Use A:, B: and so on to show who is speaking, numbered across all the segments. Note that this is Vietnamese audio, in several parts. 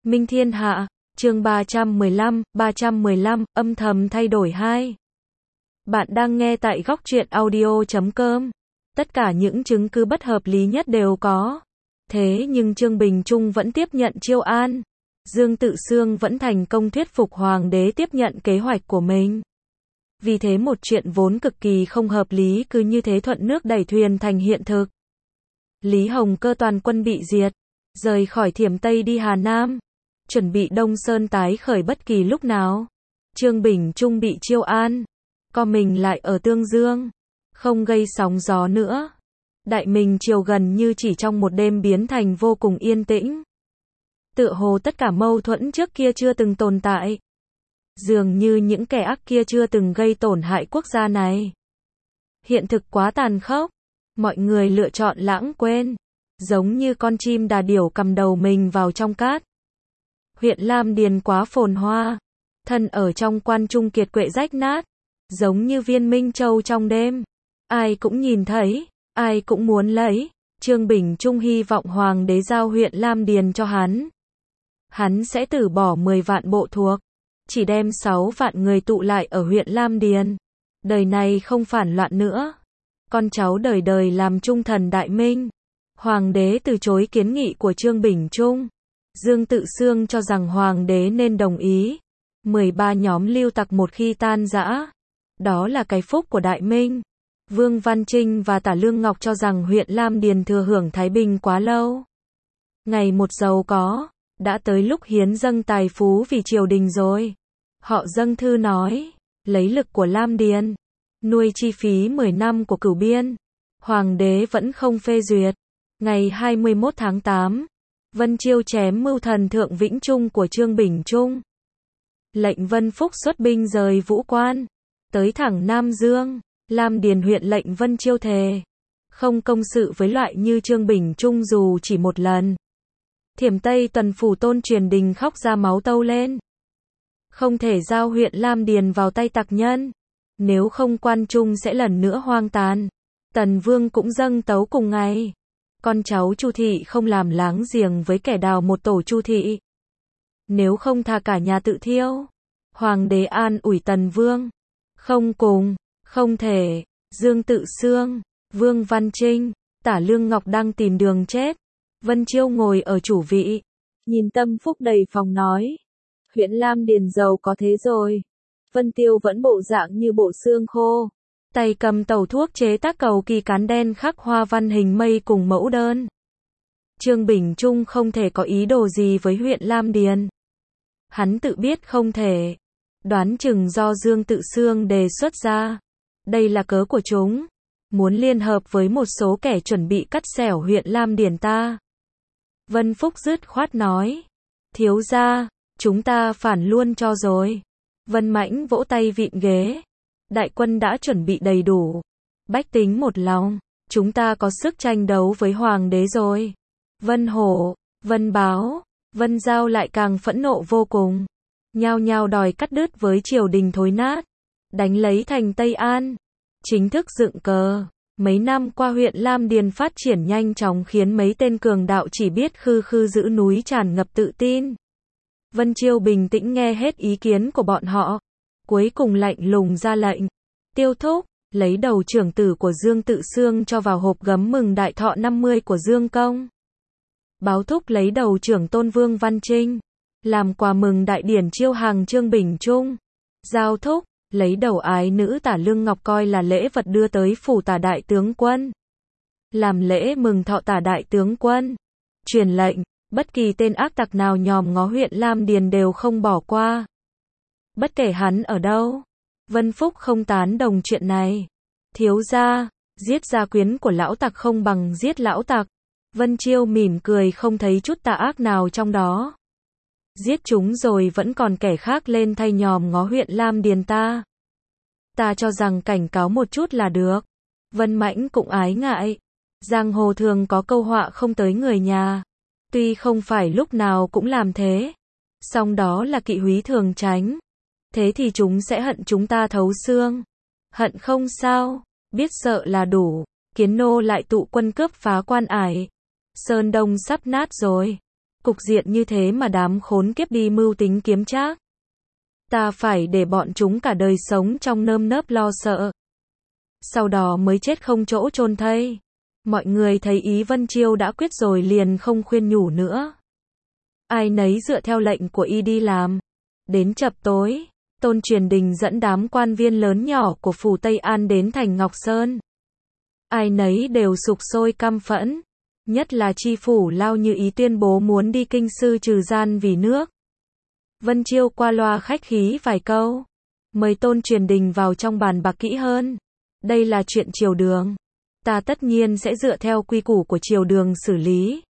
A: Minh Thiên Hạ, chương 315, âm thầm thay đổi 2. Bạn đang nghe tại góc truyện audio.com. Tất cả những chứng cứ bất hợp lý nhất đều có. Thế nhưng Trương Bình Trung vẫn tiếp nhận chiêu an. Dương Tự Xương vẫn thành công thuyết phục hoàng đế tiếp nhận kế hoạch của mình. Vì thế một chuyện vốn cực kỳ không hợp lý cứ như thế thuận nước đẩy thuyền thành hiện thực. Lý Hồng Cơ toàn quân bị diệt, rời khỏi Thiểm Tây đi Hà Nam, chuẩn bị Đông Sơn tái khởi bất kỳ lúc nào. Trương Bình Trung bị chiêu an, co mình lại ở Tương Dương, không gây sóng gió nữa. Đại Minh triều gần như chỉ trong một đêm biến thành vô cùng yên tĩnh. Tựa hồ tất cả mâu thuẫn trước kia chưa từng tồn tại. Dường như những kẻ ác kia chưa từng gây tổn hại quốc gia này. Hiện thực quá tàn khốc, mọi người lựa chọn lãng quên, giống như con chim đà điểu cầm đầu mình vào trong cát. Huyện Lam Điền quá phồn hoa, thân ở trong quan trung kiệt quệ rách nát, giống như viên minh châu trong đêm. Ai cũng nhìn thấy, ai cũng muốn lấy. Trương Bình Trung hy vọng hoàng đế giao huyện Lam Điền cho hắn. Hắn sẽ từ bỏ 10 vạn bộ thuộc, chỉ đem 6 vạn người tụ lại ở huyện Lam Điền. Đời này không phản loạn nữa. Con cháu đời đời làm trung thần Đại Minh. Hoàng đế từ chối kiến nghị của Trương Bình Trung. Dương Tự Xương cho rằng hoàng đế nên đồng ý. 13 nhóm lưu tặc một khi tan rã, đó là cái phúc của Đại Minh. Vương Văn Trinh và Tả Lương Ngọc cho rằng huyện Lam Điền thừa hưởng thái bình quá lâu. Ngày một giàu có, đã tới lúc hiến dâng tài phú vì triều đình rồi. Họ dâng thư nói, lấy lực của Lam Điền, nuôi chi phí 10 năm của Cửu Biên. Hoàng đế vẫn không phê duyệt. Ngày 21 tháng 8, Vân Chiêu chém mưu thần Thượng Vĩnh Trung của Trương Bình Trung. Lệnh Vân Phúc xuất binh rời Vũ Quan, tới thẳng Nam Dương. Lam Điền huyện lệnh Vân Chiêu thề không công sự với loại như Trương Bình Trung dù chỉ một lần. Thiểm Tây tuần phủ Tôn Truyền Đình khóc ra máu tâu lên. Không thể giao huyện Lam Điền vào tay tặc nhân, nếu không quan trung sẽ lần nữa hoang tàn. Tần Vương cũng dâng tấu cùng ngày. Con cháu Chu thị không làm láng giềng với kẻ đào một tổ Chu thị, nếu không thà cả nhà tự thiêu. Hoàng đế an ủi Tần Vương, không cùng, không thể. Dương Tự Xương, Vương Văn Trinh, Tả Lương Ngọc đang tìm đường chết. Vân Chiêu ngồi ở chủ vị, nhìn Tâm Phúc đầy phòng nói, huyện Lam Điền giàu có thế rồi. Vân Tiêu vẫn bộ dạng như bộ xương khô, tay cầm tẩu thuốc chế tác cầu kỳ cán đen khắc hoa văn hình mây cùng mẫu đơn. Trương Bình Trung không thể có ý đồ gì với huyện Lam Điền. Hắn tự biết không thể, đoán chừng do Dương Tự Xương đề xuất ra. Đây là cớ của chúng, muốn liên hợp với một số kẻ chuẩn bị cắt xẻo huyện Lam Điền ta. Vân Phúc dứt khoát nói, thiếu gia, chúng ta phản luôn cho rồi. Vân Mãnh vỗ tay vịn ghế, đại quân đã chuẩn bị đầy đủ, bách tính một lòng, chúng ta có sức tranh đấu với hoàng đế rồi. Vân Hổ, Vân Báo, Vân Giao lại càng phẫn nộ vô cùng, nhao nhao đòi cắt đứt với triều đình thối nát, đánh lấy thành Tây An, chính thức dựng cờ. Mấy năm qua huyện Lam Điền phát triển nhanh chóng khiến mấy tên cường đạo chỉ biết khư khư giữ núi tràn ngập tự tin. Vân Chiêu bình tĩnh nghe hết ý kiến của bọn họ, cuối cùng lạnh lùng ra lệnh, Tiêu Thúc, lấy đầu trưởng tử của Dương Tự Xương cho vào hộp gấm mừng đại thọ 50 của Dương Công. Báo Thúc lấy đầu trưởng tôn Vương Văn Trinh, làm quà mừng đại điển chiêu hàng Trương Bình Trung. Giao Thúc, lấy đầu ái nữ Tả Lương Ngọc coi là lễ vật đưa tới phủ Tả đại tướng quân, làm lễ mừng thọ Tả đại tướng quân. Truyền lệnh, bất kỳ tên ác tặc nào nhòm ngó huyện Lam Điền đều không bỏ qua, bất kể hắn ở đâu. Vân Phúc không tán đồng chuyện này. Thiếu gia, giết gia quyến của lão tặc không bằng giết lão tặc. Vân Chiêu mỉm cười không thấy chút tà ác nào trong đó. Giết chúng rồi vẫn còn kẻ khác lên thay nhòm ngó huyện Lam Điền ta. Ta cho rằng cảnh cáo một chút là được. Vân Mãnh cũng ái ngại. Giang hồ thường có câu họa không tới người nhà. Tuy không phải lúc nào cũng làm thế, song đó là kỵ húy thường tránh. Thế thì chúng sẽ hận chúng ta thấu xương. Hận không sao, biết sợ là đủ. Kiến nô lại tụ quân cướp phá Quan Ải. Sơn Đông sắp nát rồi. cục diện như thế mà đám khốn kiếp đi mưu tính kiếm trác. Ta phải để bọn chúng cả đời sống trong nơm nớp lo sợ. Sau đó mới chết không chỗ chôn thây. Mọi người thấy ý Vân Chiêu đã quyết rồi liền không khuyên nhủ nữa. Ai nấy dựa theo lệnh của y đi làm. Đến chập tối, Tôn Truyền Đình dẫn đám quan viên lớn nhỏ của phủ Tây An đến thành Ngọc Sơn. Ai nấy đều sục sôi căm phẫn. Nhất là chi phủ Lao Như Ý tuyên bố muốn đi kinh sư trừ gian vì nước. Vân Chiêu qua loa khách khí vài câu. Mời Tôn Truyền Đình vào trong bàn bạc kỹ hơn. Đây là chuyện triều đường. Ta tất nhiên sẽ dựa theo quy củ của triều đường xử lý.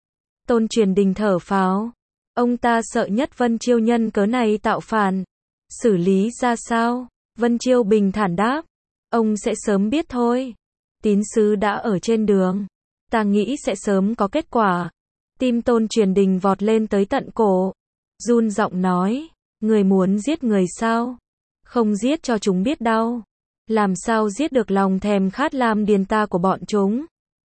A: Tôn Truyền Đình thở phào. Ông ta sợ nhất Vân Chiêu nhân cớ này tạo phản. Xử lý ra sao? Vân Chiêu bình thản đáp. Ông sẽ sớm biết thôi. Tín sứ đã ở trên đường. Ta nghĩ sẽ sớm có kết quả. Tim Tôn Truyền Đình vọt lên tới tận cổ. Run giọng nói. Người muốn giết người sao? Không giết cho chúng biết đau. Làm sao giết được lòng thèm khát lam điền ta của bọn chúng?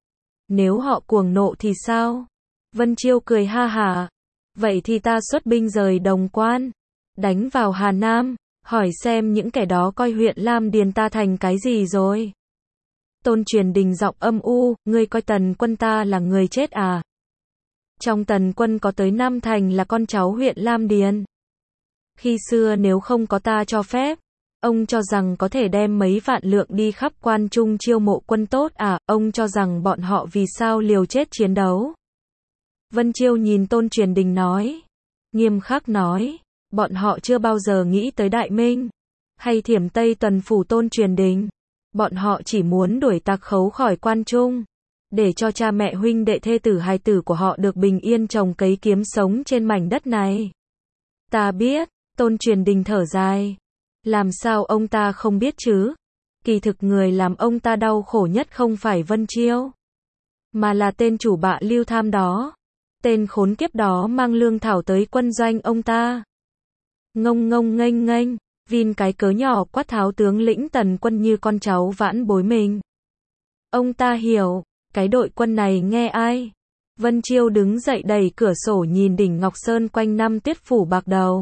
A: Nếu họ cuồng nộ thì sao? Vân Chiêu cười ha hả. Vậy thì ta xuất binh rời Đồng Quan. Đánh vào Hà Nam. Hỏi xem những kẻ đó coi huyện Lam Điền ta thành cái gì rồi? Tôn Truyền Đình giọng âm u. Ngươi coi Tần Quân ta là người chết à? Trong Tần Quân có tới 5 thành là con cháu huyện Lam Điền. Khi xưa nếu không có ta cho phép, ông cho rằng có thể đem mấy vạn lượng đi khắp quan trung chiêu mộ quân tốt à? Ông cho rằng bọn họ vì sao liều chết chiến đấu? Vân Chiêu nhìn Tôn Truyền Đình nói. Nghiêm khắc nói. Bọn họ chưa bao giờ nghĩ tới Đại Minh. Hay Thiểm Tây tuần phủ Tôn Truyền Đình. Bọn họ chỉ muốn đuổi tặc khấu khỏi quan trung. Để cho cha mẹ huynh đệ thê tử hài tử của họ được bình yên trồng cấy kiếm sống trên mảnh đất này. Ta biết. Tôn Truyền Đình thở dài. Làm sao ông ta không biết chứ? Kỳ thực người làm ông ta đau khổ nhất không phải Vân Chiêu, mà là tên chủ bạ Lưu Tham đó. Tên khốn kiếp đó mang lương thảo tới quân doanh ông ta. Ngông ngông nghênh nghênh, vin cái cớ nhỏ quát tháo tướng lĩnh Tần Quân như con cháu vãn bối mình. Ông ta hiểu, cái đội quân này nghe ai? Vân Chiêu đứng dậy đẩy cửa sổ nhìn đỉnh Ngọc Sơn quanh năm tuyết phủ bạc đầu.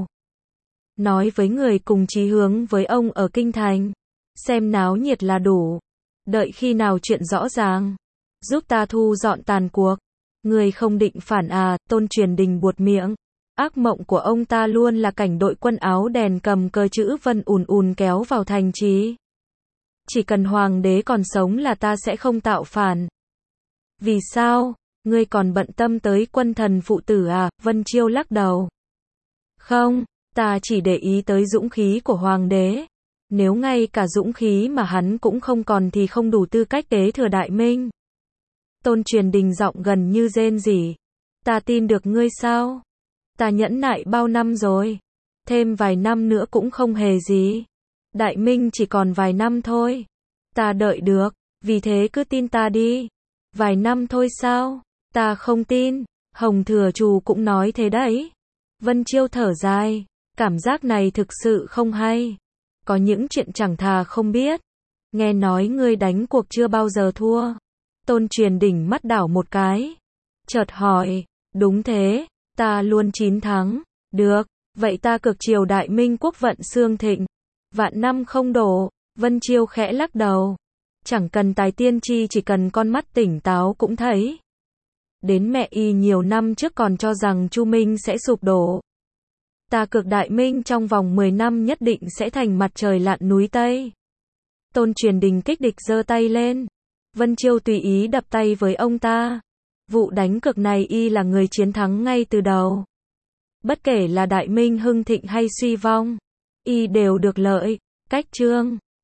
A: Nói với người cùng chí hướng với ông ở Kinh Thành. Xem náo nhiệt là đủ. Đợi khi nào chuyện rõ ràng. Giúp ta thu dọn tàn cuộc. Người không định phản à? Tôn Truyền Đình buột miệng. Ác mộng của ông ta luôn là cảnh đội quân áo đèn cầm cờ chữ Vân ùn ùn kéo vào thành trì. Chỉ cần hoàng đế còn sống là ta sẽ không tạo phản. Vì sao? Ngươi còn bận tâm tới quân thần phụ tử à? Vân Chiêu lắc đầu. Không, ta chỉ để ý tới dũng khí của hoàng đế. Nếu ngay cả dũng khí mà hắn cũng không còn thì không đủ tư cách kế thừa Đại Minh. Tôn Truyền Đình giọng gần như rên rỉ. Ta tin được ngươi sao? Ta nhẫn nại bao năm rồi. Thêm vài năm nữa cũng không hề gì. Đại Minh chỉ còn vài năm thôi. Ta đợi được, vì thế cứ tin ta đi. Vài năm thôi sao? Ta không tin. Hồng Thừa Trù cũng nói thế đấy. Vân Chiêu thở dài. Cảm giác này thực sự không hay. Có những chuyện chẳng thà không biết. Nghe nói ngươi đánh cuộc chưa bao giờ thua. Tôn Truyền Đình mắt đảo một cái. Chợt hỏi. Đúng thế. Ta luôn 9 thắng. Được. Vậy ta cực chiều Đại Minh quốc vận xương thịnh. Vạn năm không đổ. Vân Chiêu khẽ lắc đầu. Chẳng cần tài tiên tri, chỉ cần con mắt tỉnh táo cũng thấy. Đến mẹ y nhiều năm trước còn cho rằng Chu Minh sẽ sụp đổ. Ta cực Đại Minh trong vòng 10 năm nhất định sẽ thành mặt trời lặn núi Tây. Tôn Truyền Đình kích địch giơ tay lên. Vân Chiêu tùy ý đập tay với ông ta. Vụ đánh cược này y là người chiến thắng ngay từ đầu. Bất kể là Đại Minh hưng thịnh hay suy vong, y đều được lợi. Cách chương